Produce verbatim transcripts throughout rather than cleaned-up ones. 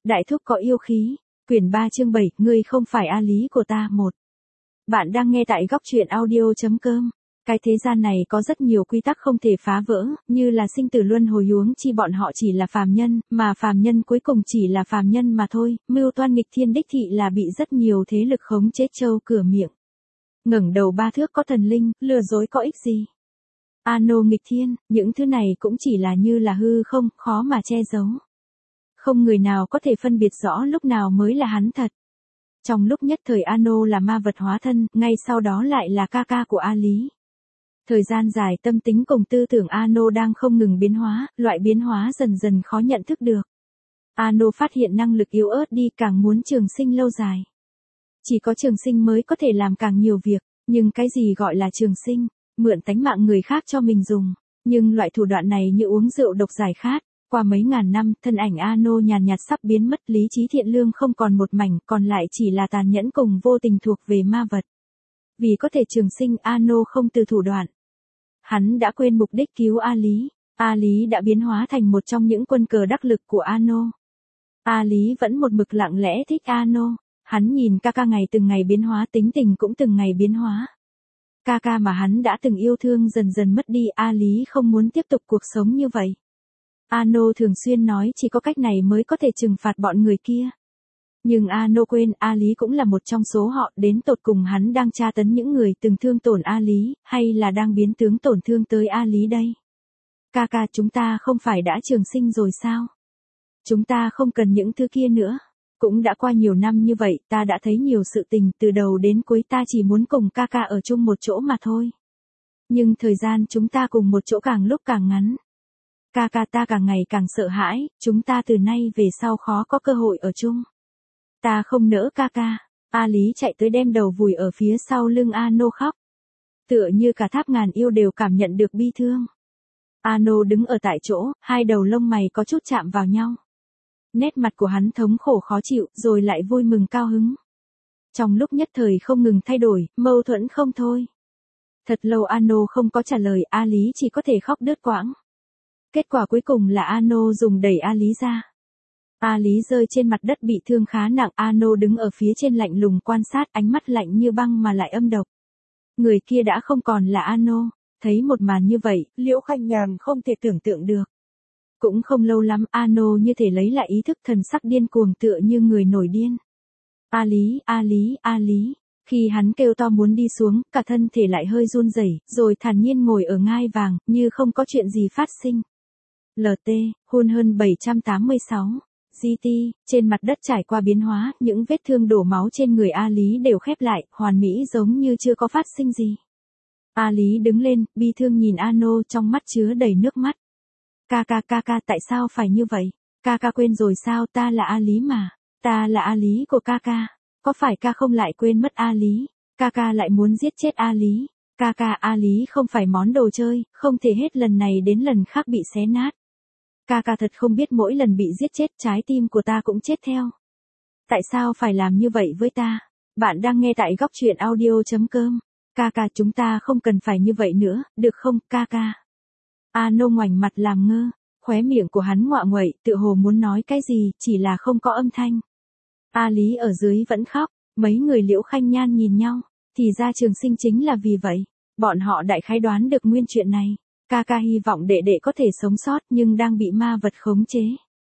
Đại thúc có yêu khí. Quyển ba chương bảy, ngươi không phải A Lý của ta. Một. Bạn đang nghe tại góc truyện audio.com. Cái thế gian này có rất nhiều quy tắc không thể phá vỡ, như là sinh tử luân hồi, huống chi bọn họ chỉ là phàm nhân, mà phàm nhân cuối cùng chỉ là phàm nhân mà thôi. Mưu toan nghịch thiên đích thị là bị rất nhiều thế lực khống chế trâu cửa miệng. Ngẩng đầu ba thước có thần linh, lừa dối có ích gì? Ano nghịch thiên, những thứ này cũng chỉ là như là hư không, khó mà che giấu. Không người nào có thể phân biệt rõ lúc nào mới là hắn thật. Trong lúc nhất thời Ano là ma vật hóa thân, ngay sau đó lại là ca ca của A Lý. Thời gian dài tâm tính cùng tư tưởng Ano đang không ngừng biến hóa, loại biến hóa dần dần khó nhận thức được. Ano phát hiện năng lực yếu ớt đi, càng muốn trường sinh lâu dài. Chỉ có trường sinh mới có thể làm càng nhiều việc, nhưng cái gì gọi là trường sinh? Mượn tánh mạng người khác cho mình dùng. Nhưng loại thủ đoạn này như uống rượu độc giải khát. Qua mấy ngàn năm, thân ảnh Ano nhàn nhạt sắp biến mất, lý trí thiện lương không còn một mảnh, còn lại chỉ là tàn nhẫn cùng vô tình thuộc về ma vật. Vì có thể trường sinh, Ano không từ thủ đoạn. Hắn đã quên mục đích cứu A Lý. A Lý đã biến hóa thành một trong những quân cờ đắc lực của Ano. A Lý vẫn một mực lặng lẽ thích Ano. Hắn nhìn ca ca ngày từng ngày biến hóa, tính tình cũng từng ngày biến hóa. Ca ca mà hắn đã từng yêu thương dần dần mất đi, A Lý không muốn tiếp tục cuộc sống như vậy. Ano thường xuyên nói chỉ có cách này mới có thể trừng phạt bọn người kia. Nhưng Ano quên, A Lý cũng là một trong số họ, đến tột cùng hắn đang tra tấn những người từng thương tổn A Lý, hay là đang biến tướng tổn thương tới A Lý đây? Ca ca, chúng ta không phải đã trường sinh rồi sao? Chúng ta không cần những thứ kia nữa. Cũng đã qua nhiều năm như vậy, ta đã thấy nhiều sự tình, từ đầu đến cuối ta chỉ muốn cùng ca ca ở chung một chỗ mà thôi. Nhưng thời gian chúng ta cùng một chỗ càng lúc càng ngắn. Ca ca, ta càng ngày càng sợ hãi, chúng ta từ nay về sau khó có cơ hội ở chung. Ta không nỡ ca ca. A Lý chạy tới đem đầu vùi ở phía sau lưng Ano khóc. Tựa như cả tháp ngàn yêu đều cảm nhận được bi thương. Ano đứng ở tại chỗ, hai đầu lông mày có chút chạm vào nhau. Nét mặt của hắn thống khổ khó chịu, rồi lại vui mừng cao hứng. Trong lúc nhất thời không ngừng thay đổi, mâu thuẫn không thôi. Thật lâu Ano không có trả lời, A Lý chỉ có thể khóc đứt quãng. Kết quả cuối cùng là Ano dùng đẩy A Lý ra. A Lý rơi trên mặt đất bị thương khá nặng, Ano đứng ở phía trên lạnh lùng quan sát, ánh mắt lạnh như băng mà lại âm độc. Người kia đã không còn là Ano. Thấy một màn như vậy, Liễu Khanh Nhàn không thể tưởng tượng được. Cũng không lâu lắm, Ano như thể lấy lại ý thức, thần sắc điên cuồng tựa như người nổi điên. A Lý, A Lý, A Lý. Khi hắn kêu to muốn đi xuống, cả thân thể lại hơi run rẩy, rồi thản nhiên ngồi ở ngai vàng, như không có chuyện gì phát sinh. lờ tê, hôn hơn bảy trăm tám mươi sáu. giê tê, trên mặt đất trải qua biến hóa, những vết thương đổ máu trên người A Lý đều khép lại, hoàn mỹ giống như chưa có phát sinh gì. A Lý đứng lên, bi thương nhìn Ano, trong mắt chứa đầy nước mắt. Ca ca, ca ca, tại sao phải như vậy? Ca ca quên rồi sao? Ta là A Lý mà. Ta là A Lý của ca ca. Có phải ca không lại quên mất A Lý? Ca ca lại muốn giết chết A Lý. Ca ca, A Lý không phải món đồ chơi, không thể hết lần này đến lần khác bị xé nát. Ca ca thật không biết mỗi lần bị giết chết, trái tim của ta cũng chết theo. Tại sao phải làm như vậy với ta? Bạn đang nghe tại góc truyện audio.com. Ca ca, chúng ta không cần phải như vậy nữa, được không, ca ca? Ano ngoảnh mặt làm ngơ, khóe miệng của hắn ngoạ nguậy, tựa hồ muốn nói cái gì, chỉ là không có âm thanh. A Lý ở dưới vẫn khóc, mấy người Liễu Khanh Nhan nhìn nhau, thì ra trường sinh chính là vì vậy. Bọn họ đại khái đoán được nguyên chuyện này. Ca ca hy vọng đệ đệ có thể sống sót nhưng đang bị ma vật khống chế.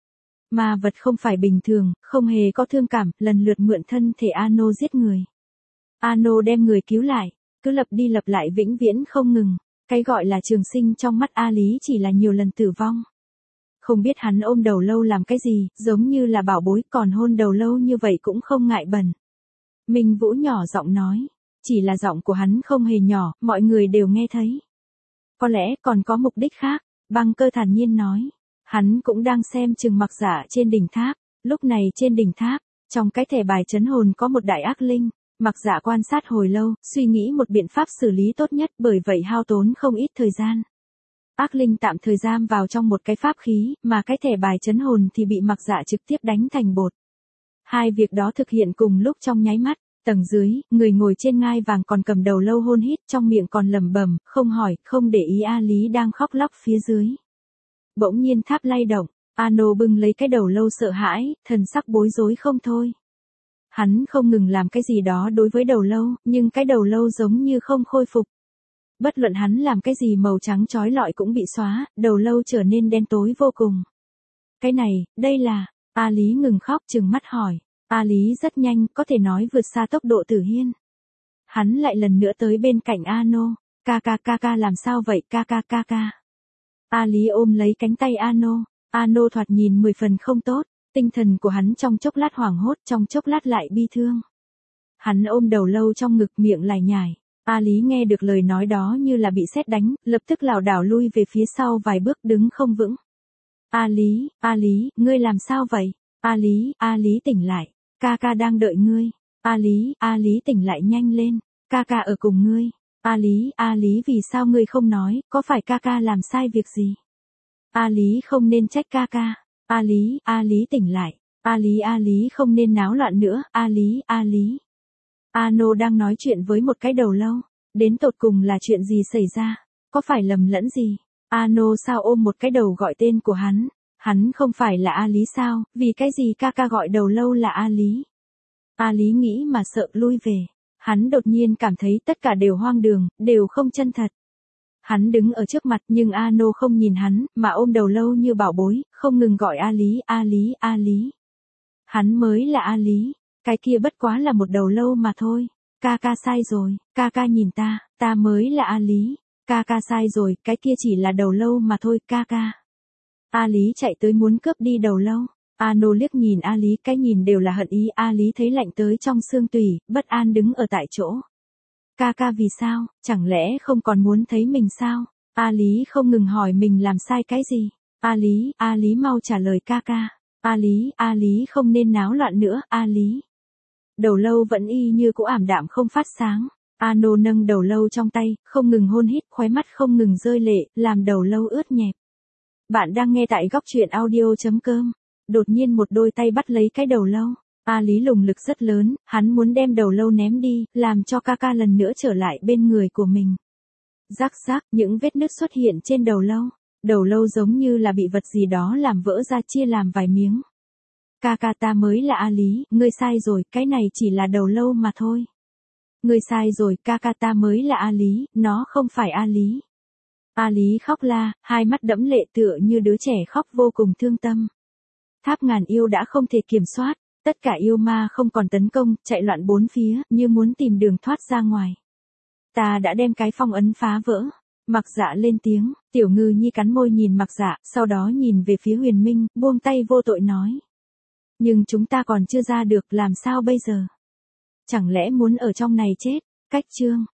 Ma vật không phải bình thường, không hề có thương cảm, lần lượt mượn thân thể Ano giết người. Ano đem người cứu lại, cứ lặp đi lặp lại vĩnh viễn không ngừng. Cái gọi là trường sinh trong mắt A Lý chỉ là nhiều lần tử vong. Không biết hắn ôm đầu lâu làm cái gì, giống như là bảo bối, còn hôn đầu lâu như vậy cũng không ngại bẩn. Minh Vũ nhỏ giọng nói, chỉ là giọng của hắn không hề nhỏ, mọi người đều nghe thấy. Có lẽ còn có mục đích khác, Băng Cơ thản nhiên nói. Hắn cũng đang xem chừng Mặc Dạ trên đỉnh tháp, lúc này trên đỉnh tháp, trong cái thẻ bài trấn hồn có một đại ác linh. Mặc Dạ quan sát hồi lâu, suy nghĩ một biện pháp xử lý tốt nhất, bởi vậy hao tốn không ít thời gian. Ác linh tạm thời giam vào trong một cái pháp khí, mà cái thẻ bài trấn hồn thì bị Mặc Dạ trực tiếp đánh thành bột. Hai việc đó thực hiện cùng lúc trong nháy mắt. Tầng dưới, người ngồi trên ngai vàng còn cầm đầu lâu hôn hít, trong miệng còn lẩm bẩm, không hỏi, không để ý A Lý đang khóc lóc phía dưới. Bỗng nhiên tháp lay động, Ano bưng lấy cái đầu lâu sợ hãi, thần sắc bối rối không thôi. Hắn không ngừng làm cái gì đó đối với đầu lâu, nhưng cái đầu lâu giống như không khôi phục. Bất luận hắn làm cái gì màu trắng chói lọi cũng bị xóa, đầu lâu trở nên đen tối vô cùng. Cái này, đây là, A Lý ngừng khóc trừng mắt hỏi. A Lý rất nhanh, có thể nói vượt xa tốc độ Tử Hiên. Hắn lại lần nữa tới bên cạnh Ano. Ca ca ca ca làm sao vậy ca ca ca ca. A Lý ôm lấy cánh tay Ano. Ano thoạt nhìn mười phần không tốt, tinh thần của hắn trong chốc lát hoảng hốt, trong chốc lát lại bi thương. Hắn ôm đầu lâu trong ngực miệng lải nhải. A Lý nghe được lời nói đó như là bị sét đánh, lập tức lảo đảo lui về phía sau vài bước đứng không vững. A Lý, A Lý, ngươi làm sao vậy? A Lý, A Lý tỉnh lại, ca ca đang đợi ngươi. A Lý, A Lý tỉnh lại nhanh lên, ca ca ở cùng ngươi. A Lý, A Lý vì sao ngươi không nói, có phải ca ca làm sai việc gì? A Lý không nên trách ca ca. A Lý, A Lý tỉnh lại. A Lý, A Lý không nên náo loạn nữa, A Lý, A Lý. Ano đang nói chuyện với một cái đầu lâu, đến tột cùng là chuyện gì xảy ra, có phải lầm lẫn gì? Ano sao ôm một cái đầu gọi tên của hắn, hắn không phải là A Lý sao, vì cái gì ca ca gọi đầu lâu là A Lý? A Lý nghĩ mà sợ lui về, hắn đột nhiên cảm thấy tất cả đều hoang đường, đều không chân thật. Hắn đứng ở trước mặt nhưng Ano không nhìn hắn, mà ôm đầu lâu như bảo bối, không ngừng gọi A Lý, A Lý, A Lý. Hắn mới là A Lý, cái kia bất quá là một đầu lâu mà thôi. Ca ca sai rồi, ca ca nhìn ta, ta mới là A Lý. Ca ca sai rồi, cái kia chỉ là đầu lâu mà thôi, ca ca. A Lý chạy tới muốn cướp đi đầu lâu. Ano liếc nhìn A Lý, cái nhìn đều là hận ý. A Lý thấy lạnh tới trong xương tủy, bất an đứng ở tại chỗ. Ca ca vì sao, chẳng lẽ không còn muốn thấy mình sao? A Lý không ngừng hỏi mình làm sai cái gì. A Lý, A Lý mau trả lời ca ca. A Lý, A Lý không nên náo loạn nữa, A Lý. Đầu lâu vẫn y như cũ ảm đạm không phát sáng. Ano nâng đầu lâu trong tay, không ngừng hôn hít, khóe mắt không ngừng rơi lệ, làm đầu lâu ướt nhẹp. Bạn đang nghe tại góc truyện audio.com. Đột nhiên một đôi tay bắt lấy cái đầu lâu. A Lý lùng lực rất lớn, hắn muốn đem đầu lâu ném đi, làm cho ca ca lần nữa trở lại bên người của mình. Rắc rắc, những vết nứt xuất hiện trên đầu lâu. Đầu lâu giống như là bị vật gì đó làm vỡ ra chia làm vài miếng. Ca ca ta mới là A Lý, ngươi sai rồi, cái này chỉ là đầu lâu mà thôi. Ngươi sai rồi, ca ca ta mới là A Lý, nó không phải A Lý. A Lý khóc la, hai mắt đẫm lệ tựa như đứa trẻ khóc vô cùng thương tâm. Tháp ngàn yêu đã không thể kiểm soát, tất cả yêu ma không còn tấn công, chạy loạn bốn phía, như muốn tìm đường thoát ra ngoài. Ta đã đem cái phong ấn phá vỡ. Mặc Dạ lên tiếng, Tiểu Ngư Nhi cắn môi nhìn Mặc Dạ, sau đó nhìn về phía Huyền Minh, buông tay vô tội nói. Nhưng chúng ta còn chưa ra được, làm sao bây giờ? Chẳng lẽ muốn ở trong này chết? Cách chương.